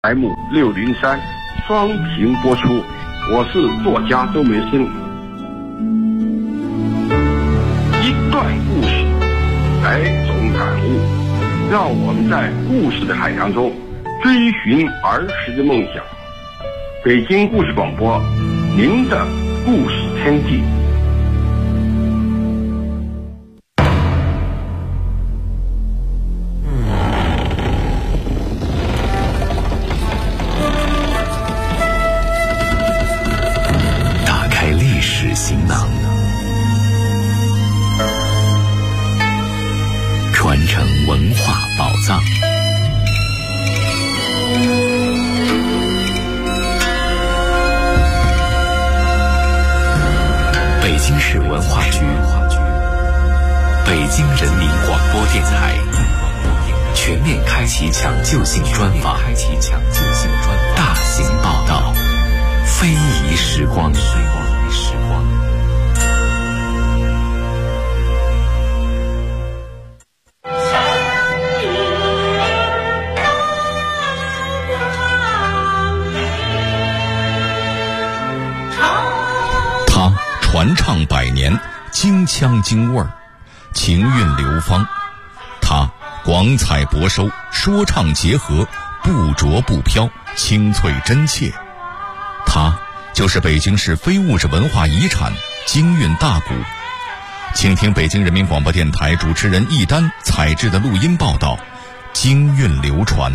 M603双屏播出，我是作家周梅生。一段故事，百种感悟，让我们在故事的海洋中追寻儿时的梦想。北京故事广播，您的故事天地。 行囊，传承文化宝藏。北京市文化局、北京人民广播电台全面开启抢救性专访，大型报道，非遗时光。传唱百年，京腔京味儿，情韵流芳。它广采博收，说唱结合，不着不飘，清脆真切。它就是北京市非物质文化遗产京韵大鼓。请听北京人民广播电台主持人易丹采制的录音报道，京韵流传。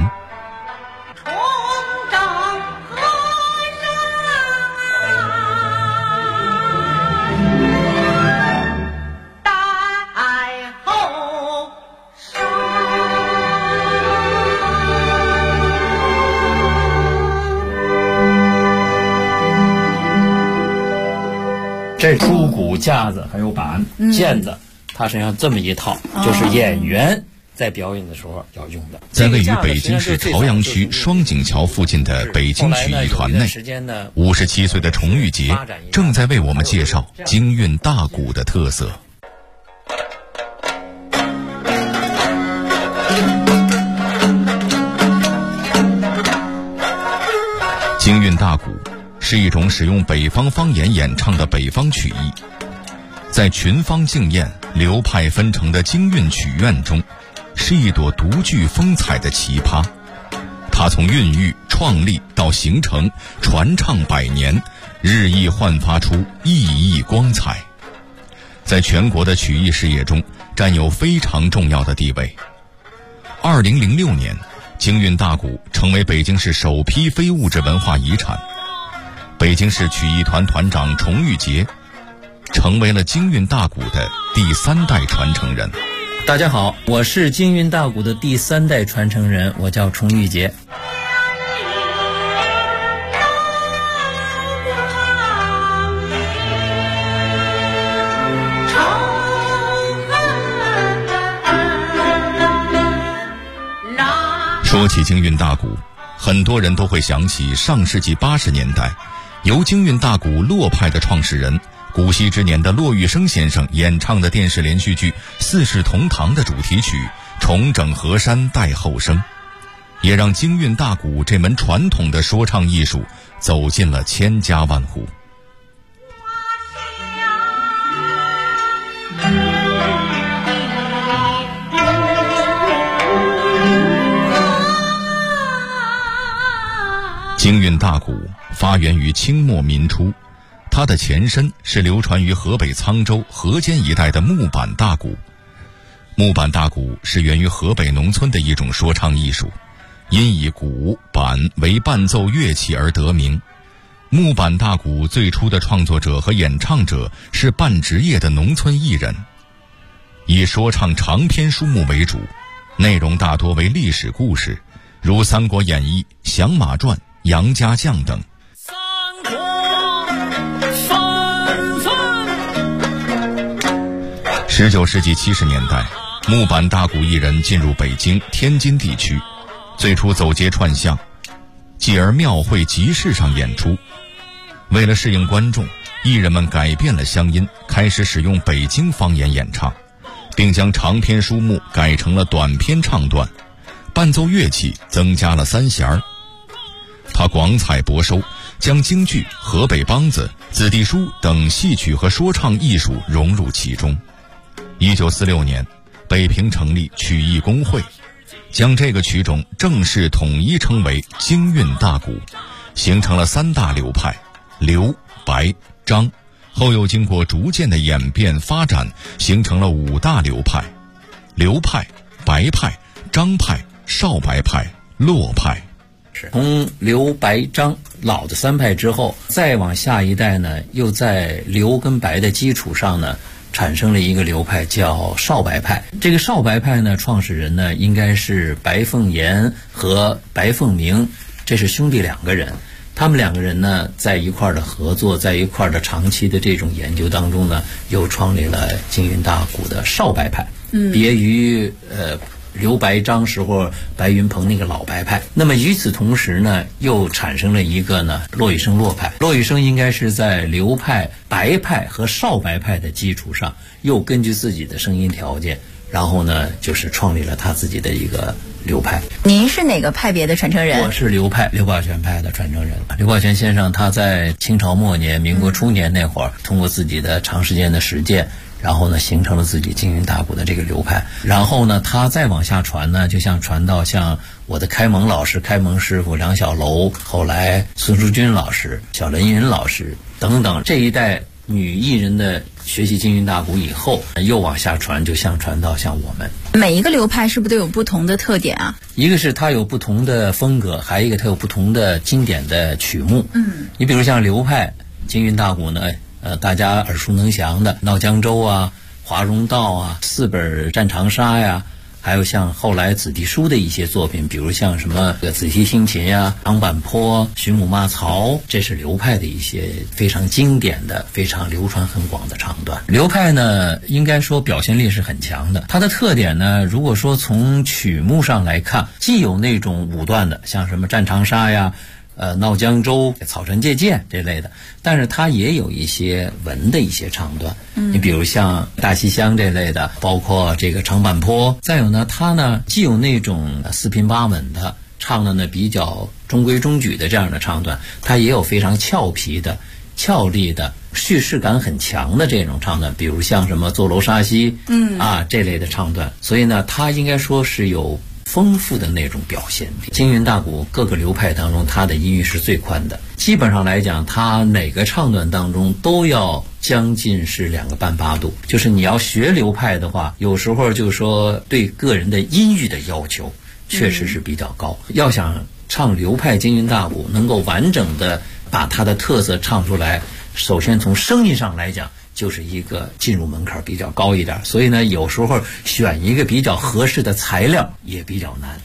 这出鼓架子还有板毽子，它身上这么一套，就是演员在表演的时候要用的。 在位于北京市朝阳区双井桥附近的北京曲艺团内，57岁的崇玉杰正在为我们介绍京韵大鼓的特色。京韵大鼓是一种使用北方方言演唱的北方曲艺，在群芳竞艳、流派纷呈的京韵曲院中，是一朵独具风采的奇葩。它从孕育、创立到形成，传唱百年，日益焕发出熠熠光彩，在全国的曲艺事业中占有非常重要的地位。2006年，京韵大鼓成为北京市首批非物质文化遗产。北京市曲艺团团长崇玉杰成为了京韵大鼓的第3代传承人。 大家好，我是京韵大鼓的第3代传承人，我叫崇玉杰。 说起京韵大鼓，很多人都会想起上世纪80年代由京韵大鼓洛派的创始人古稀之年的骆玉笙先生演唱的电视连续剧《四世同堂》的主题曲《重整河山待后生》，也让京韵大鼓这门传统的说唱艺术走进了千家万户。京韵大鼓发源于清末民初，它的前身是流传于河北沧州、河间一带的木板大鼓。木板大鼓是源于河北农村的一种说唱艺术，因以鼓、板为伴奏乐器而得名。木板大鼓最初的创作者和演唱者是半职业的农村艺人，以说唱长篇书目为主，内容大多为历史故事，如《三国演义》、《降马传》、杨家将等。19世纪70年代，木板大鼓艺人进入北京、天津地区，最初走街串巷，继而庙会集市上演出。为了适应观众，艺人们改变了乡音，开始使用北京方言演唱，并将长篇书目改成了短篇唱段，伴奏乐器增加了三弦儿。 他广采博收，将京剧、河北梆子、子弟书等戏曲和说唱艺术融入其中。1946年，北平成立曲艺工会，将这个曲种正式统一称为京韵大鼓，形成了3大流派：刘、白、张。后又经过逐渐的演变发展，形成了5大流派：刘派、白派、张派、少白派、骆派。 从刘白张老的3派之后，再往下一代呢，又在刘跟白的基础上呢，产生了一个流派叫少白派。这个少白派呢，创始人呢应该是白凤岩和白凤鸣，这是兄弟2个人。他们2个人呢在一块儿的合作，在一块儿的长期的这种研究当中呢，又创立了京韵大鼓的少白派，别于刘白张时候白云鹏那个老白派。那么与此同时呢，又产生了一个呢骆玉笙骆派。骆玉笙应该是在刘派、白派和少白派的基础上，又根据自己的声音条件，然后呢就是创立了他自己的一个流派。 您是哪个派别的传承人？ 我是刘派，刘宝全派的传承人。刘宝全先生他在清朝末年、民国初年那会儿，通过自己的长时间的实践，然后呢形成了自己京韵大鼓的这个流派。然后呢他再往下传呢，就像传到像我的开蒙老师、开蒙师傅梁小楼，后来孙淑君老师、小林云老师等等这一代女艺人的学习京韵大鼓以后，又往下传，就像传到像我们。 每一个流派是不是都有不同的特点啊？ 一个是它有不同的风格，还有一个它有不同的经典的曲目。你比如像刘派京韵大鼓呢，大家耳熟能详的《闹江州》啊、《华容道》啊、4本战长沙呀，还有像后来子弟书的一些作品，比如像什么子题听琴呀、长坂坡、寻母骂曹，这是刘派的一些非常经典的、非常流传很广的唱段。刘派呢，应该说表现力是很强的。它的特点呢，如果说从曲目上来看，既有那种武断的，像什么战长沙呀、闹江州、草船借箭这类的，但是它也有一些文的一些唱段。你比如像大西厢这类的，包括这个长坂坡。再有呢，它呢既有那种4平8稳的，唱的呢比较中规中矩的这样的唱段，它也有非常俏皮的、俏丽的、叙事感很强的这种唱段，比如像什么坐楼沙溪这类的唱段。所以呢，它应该说是有丰富的那种表现力。京韵大鼓各个流派当中，它的音域是最宽的，基本上来讲，它哪个唱段当中都要将近是2个半8度。就是你要学流派的话，有时候就是说对个人的音域的要求确实是比较高。要想唱流派京韵大鼓能够完整的把它的特色唱出来，首先从声音上来讲，就是一个进入门槛比较高一点，所以呢，有时候选一个比较合适的材料也比较难。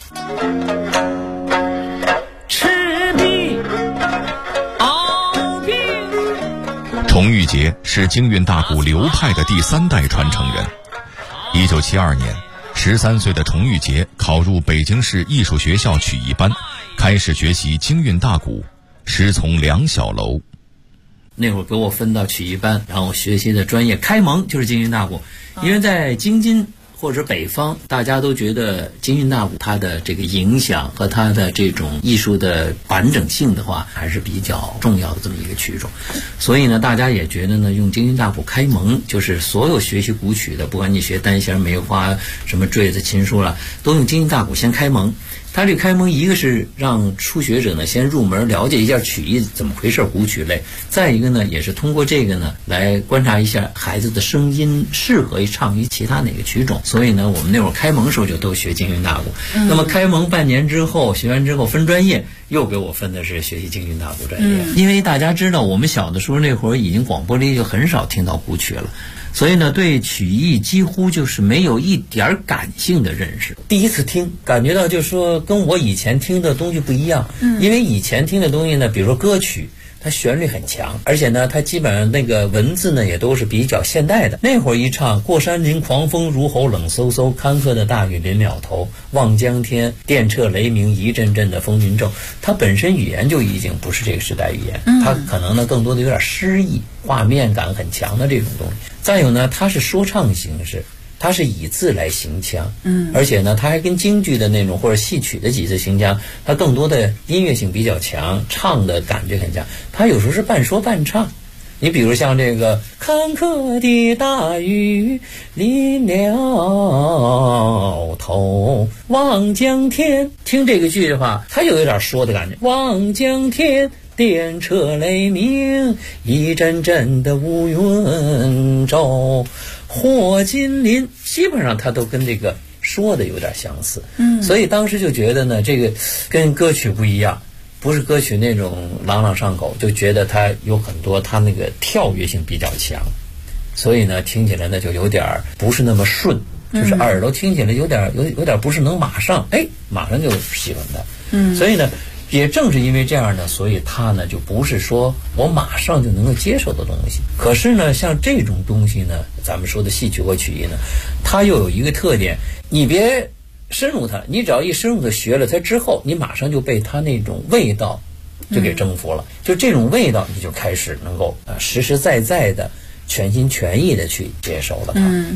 赤壁鏖兵。 崇玉杰是京韵大鼓流派的第3代传承人。1972年，13岁的崇玉杰考入北京市艺术学校曲艺班，开始学习京韵大鼓，师从梁小楼。 那会儿给我分到曲艺班，然后学习的专业开蒙就是京韵大鼓。因为在京津或者北方，大家都觉得京韵大鼓它的这个影响和它的这种艺术的完整性的话，还是比较重要的这么一个曲种。所以呢，大家也觉得呢，用京韵大鼓开蒙，就是所有学习古曲的，不管你学单弦、梅花、什么坠子、琴书了，都用京韵大鼓先开蒙。它这开蒙，一个是让初学者呢先入门了解一下曲艺怎么回事，古曲类；再一个呢，也是通过这个呢来观察一下孩子的声音适合于唱于其他哪个曲种。所以呢，我们那会儿开蒙时候就都学京韵大鼓。那么开蒙半年之后，学完之后分专业，又给我分的是学习京韵大鼓专业。因为大家知道，我们小的时候那会儿已经广播里就很少听到古曲了。所以呢，对曲艺几乎就是没有一点感性的认识。第一次听，感觉到就是说跟我以前听的东西不一样。因为以前听的东西呢，比如说歌曲，它旋律很强，而且呢，它基本上那个文字呢也都是比较现代的。那会儿一唱，过山林狂风如吼，冷飕飕，坎坷的大雨临了头，望江天，电掣雷鸣，一阵阵的风云骤。它本身语言就已经不是这个时代语言，它可能呢更多的有点诗意、画面感很强的这种东西。再有呢，它是说唱形式， 它是以字来行腔，而且呢，它还跟京剧的那种或者戏曲的几字行腔，它更多的音乐性比较强，唱的感觉很强。它有时候是半说半唱。你比如像这个坎坷的大雨淋了头，望江天，听这个句的话，它就有点说的感觉。望江天，电掣雷鸣，一阵阵的乌云骤，火金鳞，基本上它都跟这个说的有点相似。所以当时就觉得呢，这个跟歌曲不一样。不是歌曲那种朗朗上口，就觉得它有很多它那个跳跃性比较强，所以呢听起来呢就有点不是那么顺，就是耳朵听起来有点不是能马上就喜欢它。所以呢也正是因为这样呢，所以它呢就不是说我马上就能够接受的东西。可是呢像这种东西呢，咱们说的戏曲或曲艺呢，它又有一个特点，你别深入它，你只要一深入的学了它之后，你马上就被它那种味道就给征服了。就这种味道，你就开始能够实实在在的、全心全意的去接受了它。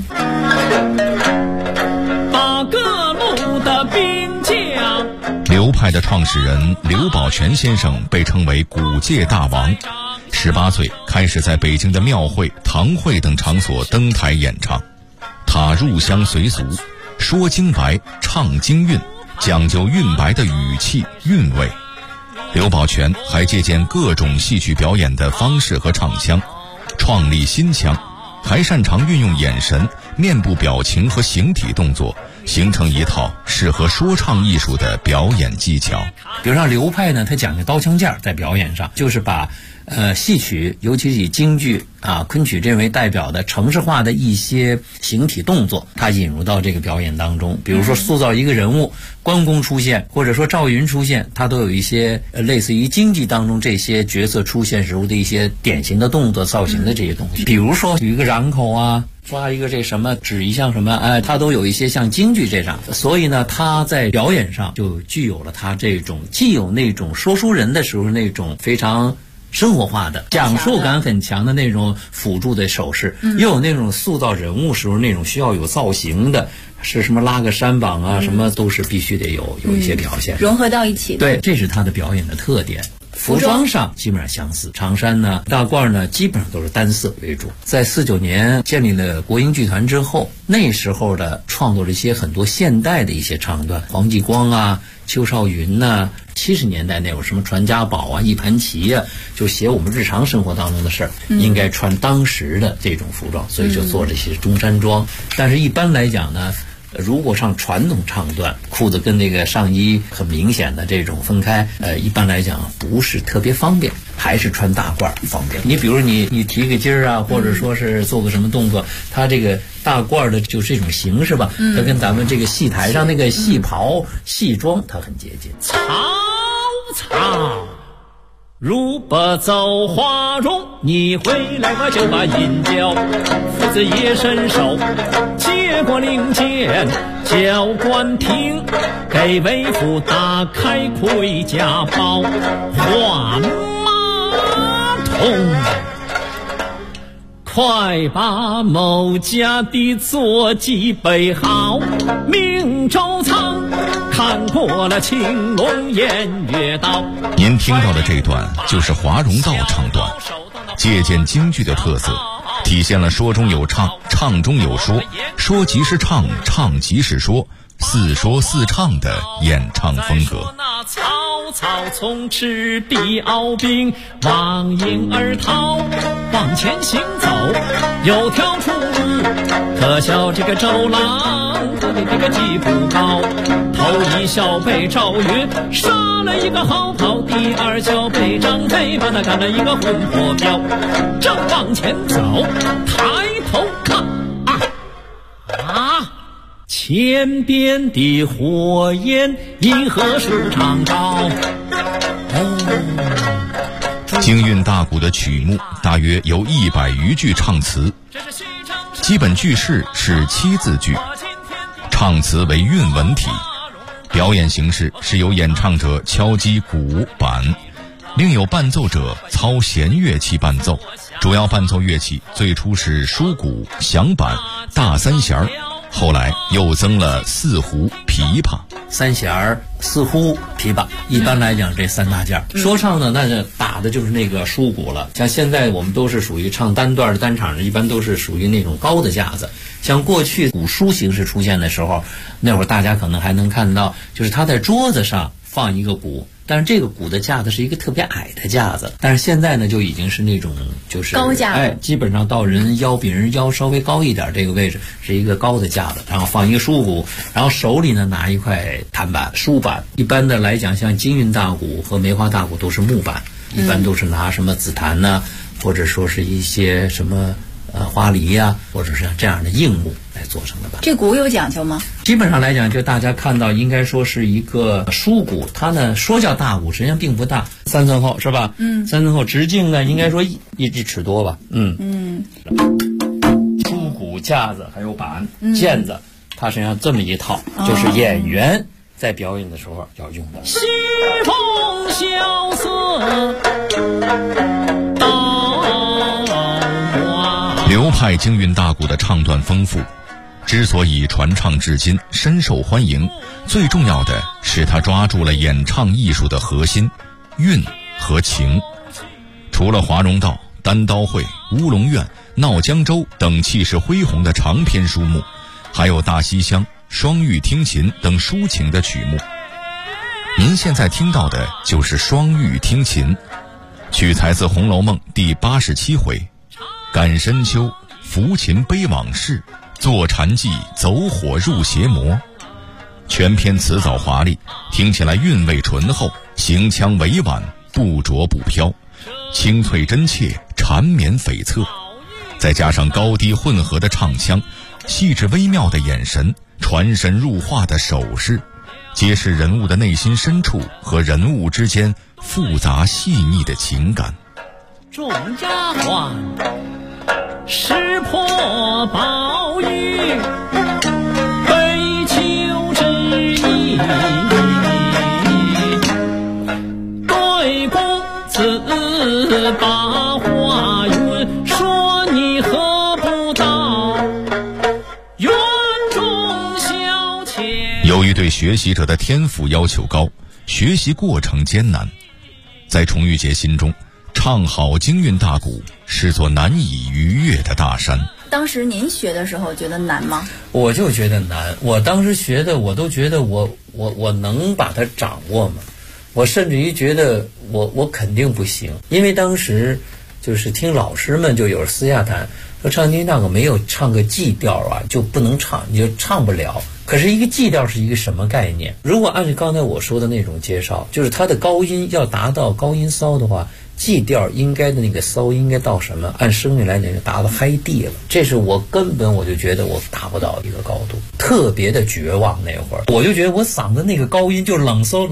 把各路的兵将， 流派的创始人刘宝全先生被称为古界大王。18岁开始在北京的庙会、堂会等场所登台演唱，他入乡随俗。说京白，唱京韵，讲究韵白的语气韵味。刘宝全还借鉴各种戏曲表演的方式和唱腔，创立新腔，还擅长运用眼神、面部表情和形体动作，形成一套适合说唱艺术的表演技巧。 比如像流派呢，它讲究刀枪剑，在表演上就是把戏曲，尤其是以京剧昆曲这为代表的程式化的一些形体动作，它引入到这个表演当中。比如说塑造一个人物，关公出现，或者说赵云出现，它都有一些类似于京剧当中这些角色出现时候的一些典型的动作造型的这些东西。比如说有一个ram口啊，抓一个这什么指一项什么，它都有一些像京剧这样。所以呢，它在表演上就具有了它这种既有那种说书人的时候那种非常生活化的讲述感很强的那种辅助的手势，又有那种塑造人物时候那种需要有造型的，是什么拉个山膀啊，什么都是必须得有一些表现， 融合到一起的。 对，这是他的表演的特点。服装上基本上相似，长衫呢、大褂呢，基本上都是单色为主。在49年建立了国营剧团之后，那时候的创作了一些很多现代的一些唱段，黄继光啊、邱少云呐、70年代那有什么传家宝啊、一盘棋啊，就写我们日常生活当中的事儿，应该穿当时的这种服装，所以就做这些中山装。但是一般来讲呢，如果唱传统唱段，裤子跟那个上衣很明显的这种分开，一般来讲不是特别方便，还是穿大褂方便。你比如你提个筋儿啊，或者说是做个什么动作，它这个大褂的就是这种形式吧，它跟咱们这个戏台上那个戏袍、戏装它很接近。 曹操如不走花容，你回来我就把引教。父子也伸手，接过令箭，教官听，给为父打开盔甲包，换马桶。快把某家的坐骑备好，命周仓看过了青龙偃月刀。 您听到的这段就是华容道唱段，借鉴京剧的特色，体现了说中有唱，唱中有说，说即是唱，唱即是说，似说似唱的演唱风格。 曹操从赤壁鏖兵，望迎而逃，往前行走有条出路，可笑这个周郎他的这个技不高，头一小被赵云杀了一个好跑，第二小被张飞把他干了一个魂魄飘，正往前走抬头看前边的火焰因何树长高。 京韵大鼓的曲目大约有100余句唱词，基本句式是7字句，唱词为韵文体。表演形式是由演唱者敲击鼓板，另有伴奏者操弦乐器伴奏。主要伴奏乐器最初是书鼓、响板、大三弦， 后来又增了四胡、琵琶、 三弦儿、四胡、琵琶，一般来讲这三大件。说唱呢，那就打的就是那个书鼓了。像现在我们都是属于唱单段的单场的，一般都是属于那种高的架子。像过去古书形式出现的时候，那会儿大家可能还能看到，就是他在桌子上放一个鼓，但是这个鼓的架子是一个特别矮的架子。但是现在呢，就已经是那种就是高架， 基本上到人腰比人腰稍微高一点这个位置是一个高的架子，然后放一个书鼓，然后手里呢拿一块弹板、书板。一般的来讲，像京韵大鼓和梅花大鼓都是木板，一般都是拿什么紫檀呐，或者说是一些什么花梨呀，或者是这样的硬木来做成的吧。 这鼓有讲究吗？ 基本上来讲，就大家看到应该说是一个书鼓，它呢说叫大鼓，实际上并不大，3寸厚是吧？3寸厚，直径呢应该说一尺多吧。书鼓架子还有板、毽子，它实际上这么一套，就是演员在表演的时候要用的。 西风萧瑟流派京韵大鼓的唱段丰富，之所以传唱至今深受欢迎，最重要的是它抓住了演唱艺术的核心韵和情。除了华容道、单刀会、乌龙院、闹江州等气势恢宏的长篇书目，还有大西厢、双玉听琴等抒情的曲目。您现在听到的就是双玉听琴，取材自《红楼梦》第87回，感深秋，抚琴悲往事，坐禅寂，走火入邪魔。全篇词藻华丽，听起来韵味醇厚，行腔委婉，不浊不飘，清脆真切，缠绵悱恻。再加上高低混合的唱腔，细致微妙的眼神，传神入化的手势，揭示人物的内心深处和人物之间复杂细腻的情感。 众丫鬟识破宝玉，悲求之意，对公子把话云，说你何不到园中消遣。 由于对学习者的天赋要求高，学习过程艰难，在崇玉节心中，唱好京韵大鼓是座难以逾越的大山。 当时您学的时候觉得难吗？ 我就觉得难，我当时学的我都觉得我能把它掌握吗？我甚至于觉得我肯定不行，因为当时就是听老师们就有人私下谈说，唱京韵大鼓没有唱个G调啊就不能唱，你就唱不了。可是一个G调是一个什么概念？如果按照刚才我说的那种介绍，就是它的高音要达到高音骚的话，G调应该的那个骚应该到什么？按声韵来讲就达到嗨D了。这是我根本我就觉得我达不到一个高度，特别的绝望。那会儿我就觉得我嗓子那个高音就冷飕，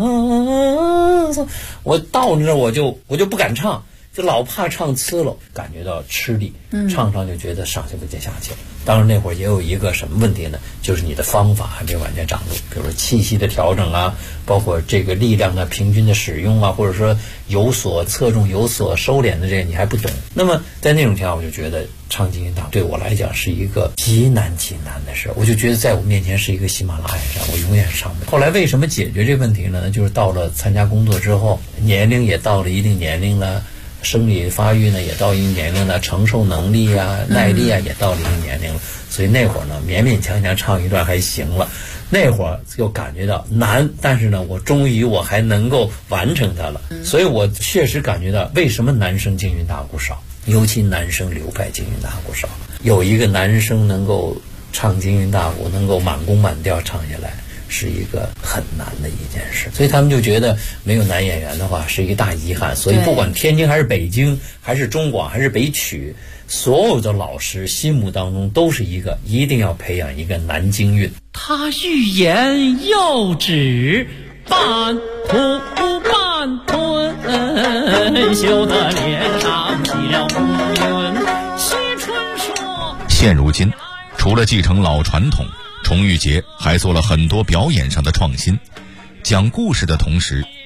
我到那我就不敢唱，就老怕唱呲了，感觉到吃力，唱就觉得上去不接下去了。当然那会儿也有一个什么问题呢，就是你的方法还没完全掌握，比如说气息的调整啊，包括这个力量的平均的使用啊，或者说有所侧重有所收敛的这个你还不懂。那么在那种情况，我就觉得唱京韵大鼓对我来讲是一个极难极难的事，我就觉得在我面前是一个喜马拉雅山，我永远上不了。后来为什么解决这个问题呢？就是到了参加工作之后，年龄也到了一定年龄了，生理发育呢也到一定年龄了，承受能力啊、耐力啊也到了一定年龄了，所以那会儿呢勉勉强强唱一段还行了。那会儿就感觉到难，但是呢我终于我还能够完成它了。所以我确实感觉到为什么男生京韵大鼓少，尤其男生流派京韵大鼓少。有一个男生能够唱京韵大鼓，能够满宫满调唱下来，是一个很难的一件事，所以他们就觉得没有男演员的话是一个大遗憾。所以不管天津还是北京还是中广还是北曲，所有的老师心目当中都是一定要培养一个男京韵。 他欲言又止，半吐半吞，羞得脸上起了乌云。惜春说， 现如今除了继承老传统，崇玉节还做了很多表演上的创新，讲故事的同时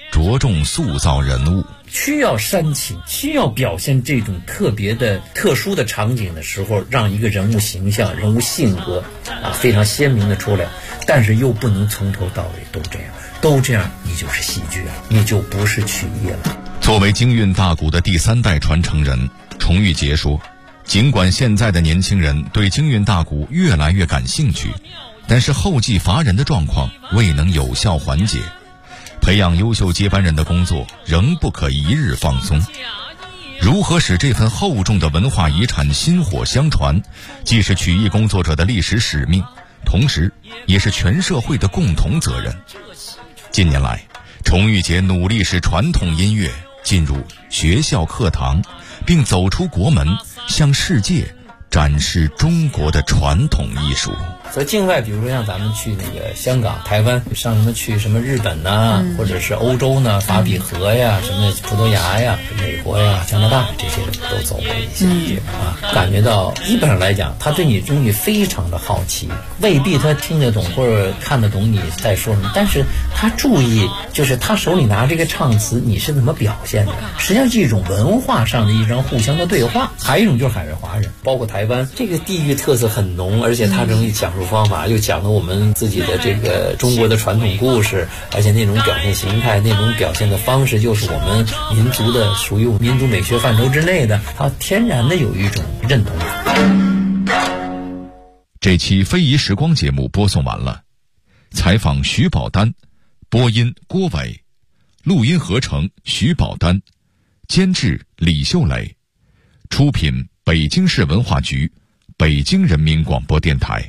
着重塑造人物。 需要煽情，需要表现这种特别的特殊的场景的时候，让一个人物形象、人物性格非常鲜明的出来，但是又不能从头到尾都这样你就是戏剧了，你就不是曲艺了。 作为京韵大鼓的第3代传承人，崇玉杰说，尽管现在的年轻人对京韵大鼓越来越感兴趣，但是后继乏人的状况未能有效缓解，培养优秀接班人的工作仍不可一日放松。如何使这份厚重的文化遗产薪火相传，既是曲艺工作者的历史使命，同时也是全社会的共同责任。近年来，崇玉杰努力使传统音乐进入学校课堂，并走出国门，向世界展示中国的传统艺术。 在境外，比如说像咱们去那个香港、台湾，去什么日本呐，或者是欧洲呢，法比河呀，什么葡萄牙呀、美国呀、加拿大这些都走过一些地方感觉到基本上来讲，他对你中医非常的好奇，未必他听得懂或者看得懂你在说什么，但是他注意，就是他手里拿这个唱词，你是怎么表现的，实际上是一种文化上的一种互相的对话。还有一种就是海外华人，包括台湾，这个地域特色很浓，而且他容易讲方法又讲了我们自己的这个中国的传统故事，而且那种表现形态、那种表现的方式，就是我们民族的，属于民族美学范畴之内的，它天然的有一种认同感。 这期非遗时光节目播送完了，采访徐宝丹，播音郭伟，录音合成徐宝丹，监制李秀磊，出品北京市文化局，北京人民广播电台。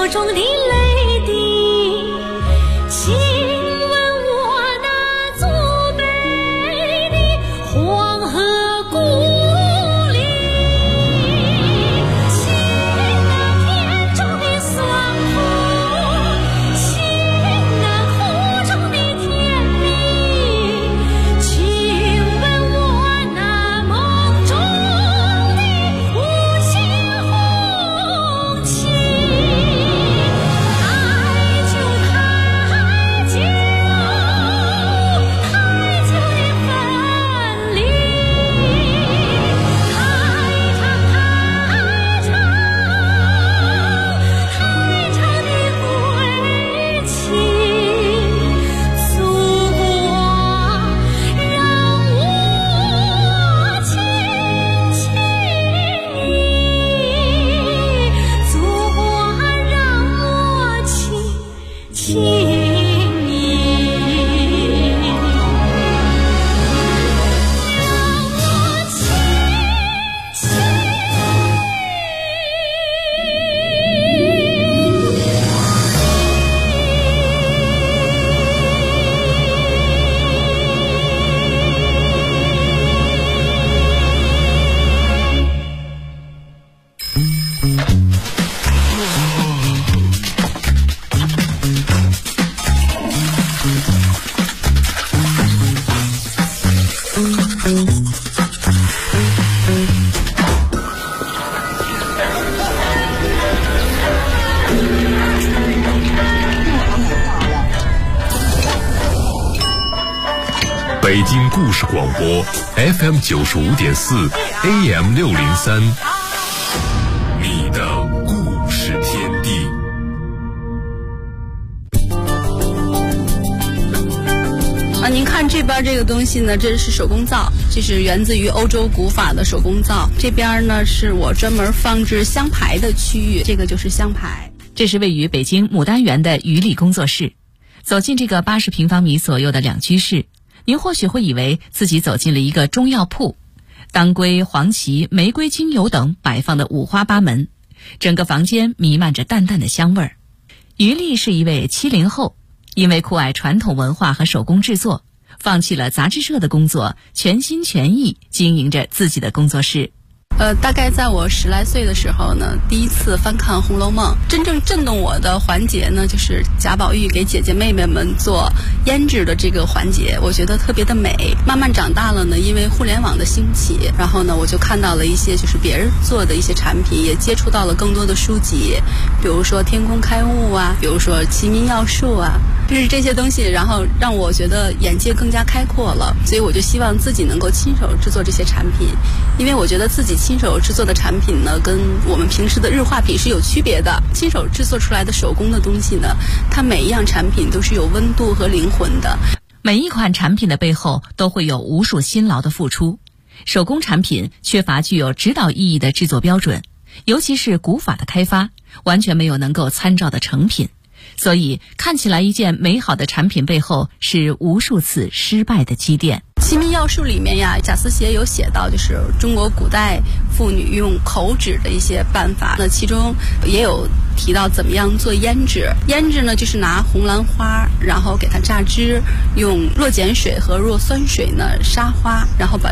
河中的泪滴，亲吻我那祖辈的黄河故里，亲那田中的酸苦，亲那湖中的甜蜜，亲吻我那梦中的无情红旗。太久太久，太久的分离，太长太长，太长的归期。祖国让我亲亲你，祖国让我亲亲你，让我亲亲北京故事广播 FM 95.4 AM 603，你的故事天地。 您看这边这个东西呢，这是手工皂，这是源自于欧洲古法的手工皂。这边呢是我专门放置香牌的区域，这个就是香牌。 这是位于北京牡丹园的于丽工作室。走进这个80平方米左右的两居室，您或许会以为自己走进了一个中药铺，当归、黄芪、玫瑰精油等摆放的五花八门，整个房间弥漫着淡淡的香味儿。于丽是一位70后，因为酷爱传统文化和手工制作，放弃了杂志社的工作，全心全意经营着自己的工作室。 大概在我10来岁的时候呢，第一次翻看《红楼梦》，真正震动我的环节呢，就是贾宝玉给姐姐妹妹们做胭脂的这个环节，我觉得特别的美。慢慢长大了呢，因为互联网的兴起，然后呢，我就看到了一些就是别人做的一些产品，也接触到了更多的书籍，比如说《天工开物》啊，比如说《齐民要术》啊，就是这些东西，然后让我觉得眼界更加开阔了，所以我就希望自己能够亲手制作这些产品，因为我觉得自己亲手制作的产品呢，跟我们平时的日化品是有区别的。亲手制作出来的手工的东西呢，它每一样产品都是有温度和灵魂的。 每一款产品的背后都会有无数辛劳的付出。手工产品缺乏具有指导意义的制作标准，尤其是古法的开发，完全没有能够参照的成品。所以看起来一件美好的产品背后是无数次失败的积淀。 齐民要术里面呀，贾思勰有写到，就是中国古代妇女用口脂的一些办法。那其中也有提到怎么样做胭脂。胭脂呢，就是拿红兰花，然后给它榨汁，用弱碱水和弱酸水呢杀花，然后把